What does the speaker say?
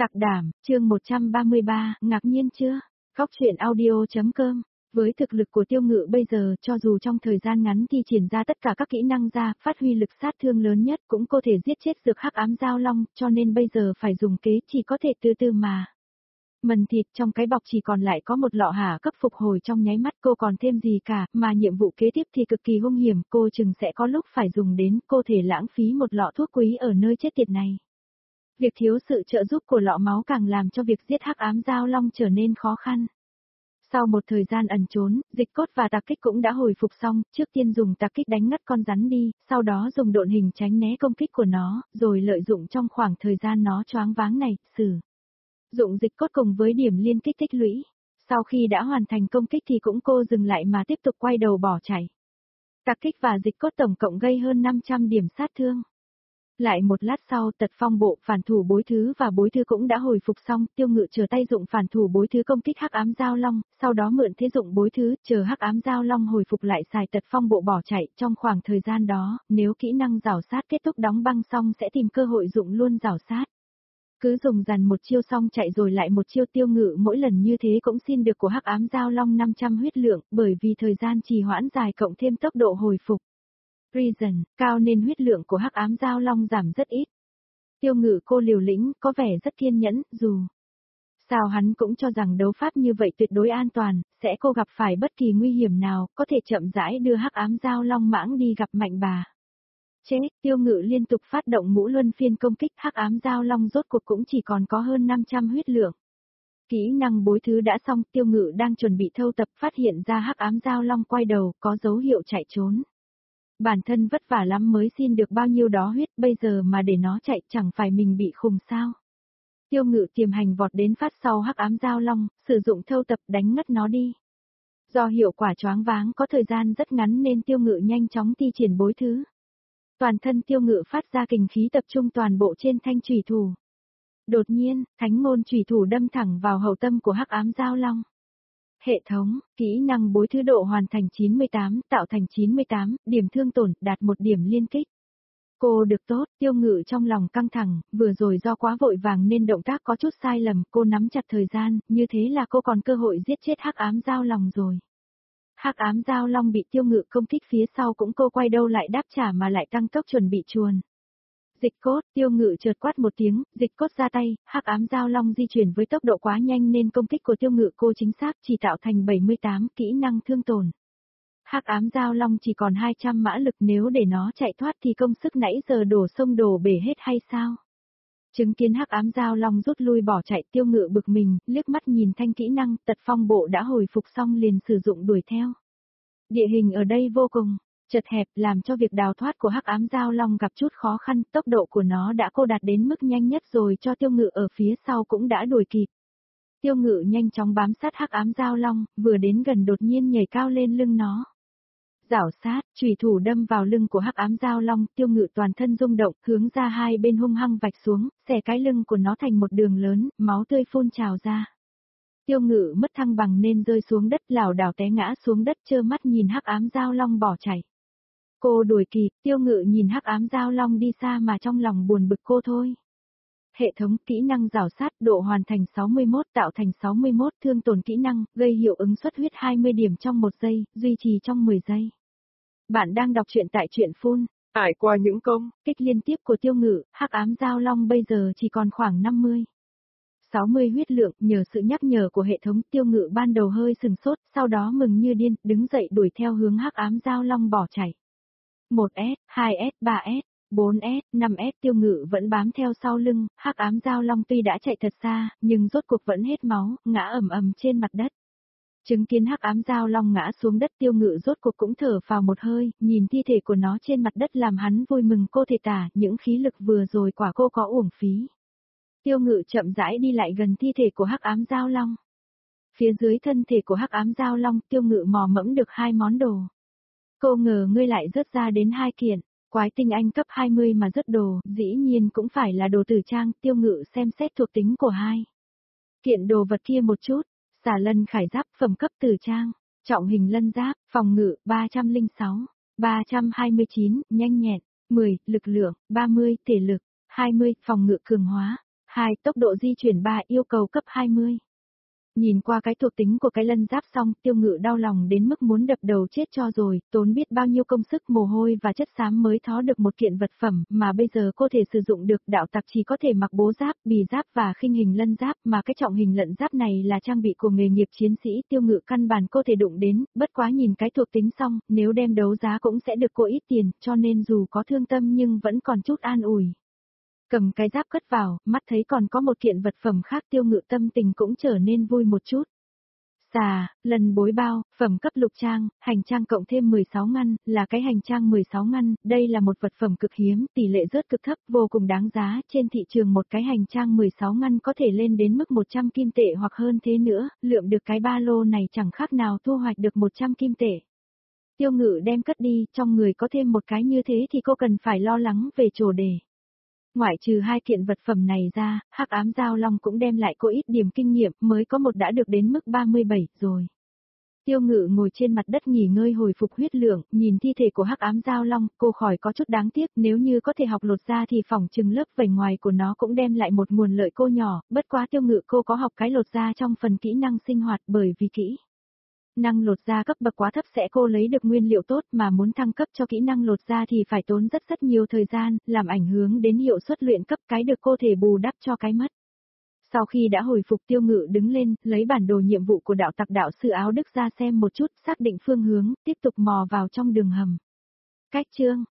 Tạc đảm, chương 133, ngạc nhiên chưa? Góc truyện audio.com. Với thực lực của Tiêu Ngự bây giờ, cho dù trong thời gian ngắn thi triển ra tất cả các kỹ năng ra, phát huy lực sát thương lớn nhất cũng có thể giết chết dược hắc ám giao long, cho nên bây giờ phải dùng kế chỉ có thể từ từ mà. Mần thịt trong cái bọc chỉ còn lại có một lọ hả cấp phục hồi trong nháy mắt, cô còn thêm gì cả, mà nhiệm vụ kế tiếp thì cực kỳ hung hiểm, cô chừng sẽ có lúc phải dùng đến, cô thể lãng phí một lọ thuốc quý ở nơi chết tiệt này. Việc thiếu sự trợ giúp của lọ máu càng làm cho việc giết hắc ám giao long trở nên khó khăn. Sau một thời gian ẩn trốn, dịch cốt và tạc kích cũng đã hồi phục xong, trước tiên dùng tạc kích đánh ngất con rắn đi, sau đó dùng độn hình tránh né công kích của nó, rồi lợi dụng trong khoảng thời gian nó choáng váng này, sử dụng dịch cốt cùng với điểm liên kích tích lũy. Sau khi đã hoàn thành công kích thì cũng cô dừng lại mà tiếp tục quay đầu bỏ chạy. Tạc kích và dịch cốt tổng cộng gây hơn 500 điểm sát thương. Lại một lát sau, tật phong bộ, phản thủ bối thứ và bối thứ cũng đã hồi phục xong, Tiêu Ngự chờ tay dụng phản thủ bối thứ công kích hắc ám giao long, sau đó mượn thế dụng bối thứ, chờ hắc ám giao long hồi phục lại xài tật phong bộ bỏ chạy. Trong khoảng thời gian đó, nếu kỹ năng rảo sát kết thúc đóng băng xong sẽ tìm cơ hội dụng luôn rảo sát. Cứ dùng dần một chiêu xong chạy rồi lại một chiêu, Tiêu Ngự mỗi lần như thế cũng xin được của hắc ám giao long 500 huyết lượng, bởi vì thời gian trì hoãn dài cộng thêm tốc độ hồi phục Reason, cao nên huyết lượng của hắc ám giao long giảm rất ít. Tiêu Ngự cô liều lĩnh, có vẻ rất kiên nhẫn, dù sao hắn cũng cho rằng đấu pháp như vậy tuyệt đối an toàn, sẽ cô gặp phải bất kỳ nguy hiểm nào, có thể chậm rãi đưa hắc ám giao long mãng đi gặp mạnh bà. Tiêu Ngự liên tục phát động ngũ luân phiên công kích, hắc ám giao long rốt cuộc cũng chỉ còn có hơn 500 huyết lượng. Kỹ năng bối thứ đã xong, Tiêu Ngự đang chuẩn bị thâu tập, phát hiện ra hắc ám giao long quay đầu, có dấu hiệu chạy trốn. Bản thân vất vả lắm mới xin được bao nhiêu đó huyết, bây giờ mà để nó chạy chẳng phải mình bị khùng sao. Tiêu Ngự tiềm hành vọt đến phát sau hắc ám giao long, sử dụng thâu tập đánh ngất nó đi. Do hiệu quả choáng váng có thời gian rất ngắn nên Tiêu Ngự nhanh chóng thi triển bối thứ. Toàn thân Tiêu Ngự phát ra kình khí tập trung toàn bộ trên thanh chủy thủ. Đột nhiên, thánh ngôn chủy thủ đâm thẳng vào hậu tâm của hắc ám giao long. Hệ thống, kỹ năng bối thứ độ hoàn thành 98, tạo thành 98, điểm thương tổn, đạt 1 điểm liên kích. Cô được tốt, Tiêu Ngự trong lòng căng thẳng, vừa rồi do quá vội vàng nên động tác có chút sai lầm, cô nắm chặt thời gian, như thế là cô còn cơ hội giết chết hắc ám giao long rồi. Hắc ám giao long bị Tiêu Ngự công kích phía sau cũng cô quay đâu lại đáp trả mà lại tăng tốc chuẩn bị chuồn. Dịch cốt, Tiêu Ngự chợt quát một tiếng, dịch cốt ra tay, hắc ám giao long di chuyển với tốc độ quá nhanh nên công kích của Tiêu Ngự cô chính xác chỉ tạo thành 78 kỹ năng thương tổn. Hắc ám giao long chỉ còn 200 mã lực, nếu để nó chạy thoát thì công sức nãy giờ đổ sông đổ bể hết hay sao? Chứng kiến hắc ám giao long rút lui bỏ chạy, Tiêu Ngự bực mình, liếc mắt nhìn thanh kỹ năng, tật phong bộ đã hồi phục xong liền sử dụng đuổi theo. Địa hình ở đây vô cùng chật hẹp, làm cho việc đào thoát của hắc ám giao long gặp chút khó khăn, tốc độ của nó đã cô đạt đến mức nhanh nhất rồi cho Tiêu Ngự ở phía sau cũng đã đuổi kịp. Tiêu Ngự nhanh chóng bám sát hắc ám giao long, vừa đến gần đột nhiên nhảy cao lên lưng nó. Rảo sát, chủy thủ đâm vào lưng của hắc ám giao long, Tiêu Ngự toàn thân rung động, hướng ra hai bên hung hăng vạch xuống, xẻ cái lưng của nó thành một đường lớn, máu tươi phun trào ra. Tiêu Ngự mất thăng bằng nên rơi xuống đất, lảo đảo té ngã xuống đất, trơ mắt nhìn hắc ám giao long bỏ chạy. Cô đuổi kịp, Tiêu Ngự nhìn hắc ám giao long đi xa mà trong lòng buồn bực cô thôi. Hệ thống kỹ năng rảo sát, độ hoàn thành 61, tạo thành 61, thương tổn kỹ năng, gây hiệu ứng xuất huyết 20 điểm trong 1 giây, duy trì trong 10 giây. Bạn đang đọc truyện tại truyện Phun. Trải qua những công kích liên tiếp của Tiêu Ngự, hắc ám giao long bây giờ chỉ còn khoảng 60 huyết lượng, nhờ sự nhắc nhở của hệ thống, Tiêu Ngự ban đầu hơi sừng sốt, sau đó mừng như điên, đứng dậy đuổi theo hướng hắc ám giao long bỏ chạy. 1S, 2S, 3S, 4S, 5S, Tiêu Ngự vẫn bám theo sau lưng, hắc ám giao long tuy đã chạy thật xa, nhưng rốt cuộc vẫn hết máu, ngã ầm ầm trên mặt đất. Chứng kiến hắc ám giao long ngã xuống đất, Tiêu Ngự rốt cuộc cũng thở phào một hơi, nhìn thi thể của nó trên mặt đất làm hắn vui mừng cô thể tả, những khí lực vừa rồi quả cô có uổng phí. Tiêu Ngự chậm rãi đi lại gần thi thể của hắc ám giao long. Phía dưới thân thể của hắc ám giao long, Tiêu Ngự mò mẫm được 2 món đồ. Cô ngờ ngươi lại rớt ra đến 2 kiện, quái tinh anh cấp 20 mà rớt đồ, dĩ nhiên cũng phải là đồ tử trang, Tiêu Ngự xem xét thuộc tính của 2 kiện đồ vật kia một chút, xà lân khải giáp phẩm cấp tử trang, trọng hình lân giáp, phòng ngự 306, 329, nhanh nhẹn, 10, lực lượng, 30, thể lực, 20, phòng ngự cường hóa, 2. Tốc độ di chuyển 3. Yêu cầu cấp 20. Nhìn qua cái thuộc tính của cái lân giáp xong, Tiêu Ngự đau lòng đến mức muốn đập đầu chết cho rồi, tốn biết bao nhiêu công sức mồ hôi và chất xám mới thó được một kiện vật phẩm, mà bây giờ cô thể sử dụng được. Đạo tặc chỉ có thể mặc bố giáp, bì giáp và khinh hình lân giáp, mà cái trọng hình lận giáp này là trang bị của nghề nghiệp chiến sĩ. Tiêu Ngự căn bản cô thể đụng đến, bất quá nhìn cái thuộc tính xong, nếu đem đấu giá cũng sẽ được cô ít tiền, cho nên dù có thương tâm nhưng vẫn còn chút an ủi. Cầm cái giáp cất vào, mắt thấy còn có một kiện vật phẩm khác, Tiêu Ngự tâm tình cũng trở nên vui một chút. Xà, lần bối bao, phẩm cấp lục trang, hành trang cộng thêm 16 ngăn, là cái hành trang 16 ngăn, đây là một vật phẩm cực hiếm, tỷ lệ rớt cực thấp, vô cùng đáng giá, trên thị trường một cái hành trang 16 ngăn có thể lên đến mức 100 kim tệ hoặc hơn thế nữa, lượm được cái ba lô này chẳng khác nào thu hoạch được 100 kim tệ. Tiêu Ngự đem cất đi, trong người có thêm một cái như thế thì cô cần phải lo lắng về chủ đề. Ngoại trừ hai kiện vật phẩm này ra, Hắc Ám Giao Long cũng đem lại cô ít điểm kinh nghiệm, mới có một đã được đến mức 37 rồi. Tiêu Ngự ngồi trên mặt đất nghỉ ngơi hồi phục huyết lượng, nhìn thi thể của Hắc Ám Giao Long, cô khỏi có chút đáng tiếc, nếu như có thể học lột da thì phỏng chừng lớp vảy ngoài của nó cũng đem lại một nguồn lợi cô nhỏ, bất quá Tiêu Ngự cô có học cái lột da trong phần kỹ năng sinh hoạt, bởi vì kỹ năng lột da cấp bậc quá thấp sẽ cô lấy được nguyên liệu tốt, mà muốn thăng cấp cho kỹ năng lột da thì phải tốn rất nhiều thời gian, làm ảnh hưởng đến hiệu suất luyện cấp, cái được cô thể bù đắp cho cái mất. Sau khi đã hồi phục, Tiêu Ngự đứng lên, lấy bản đồ nhiệm vụ của đạo tặc đạo sư áo Đức ra xem một chút, xác định phương hướng, tiếp tục mò vào trong đường hầm. Cách chương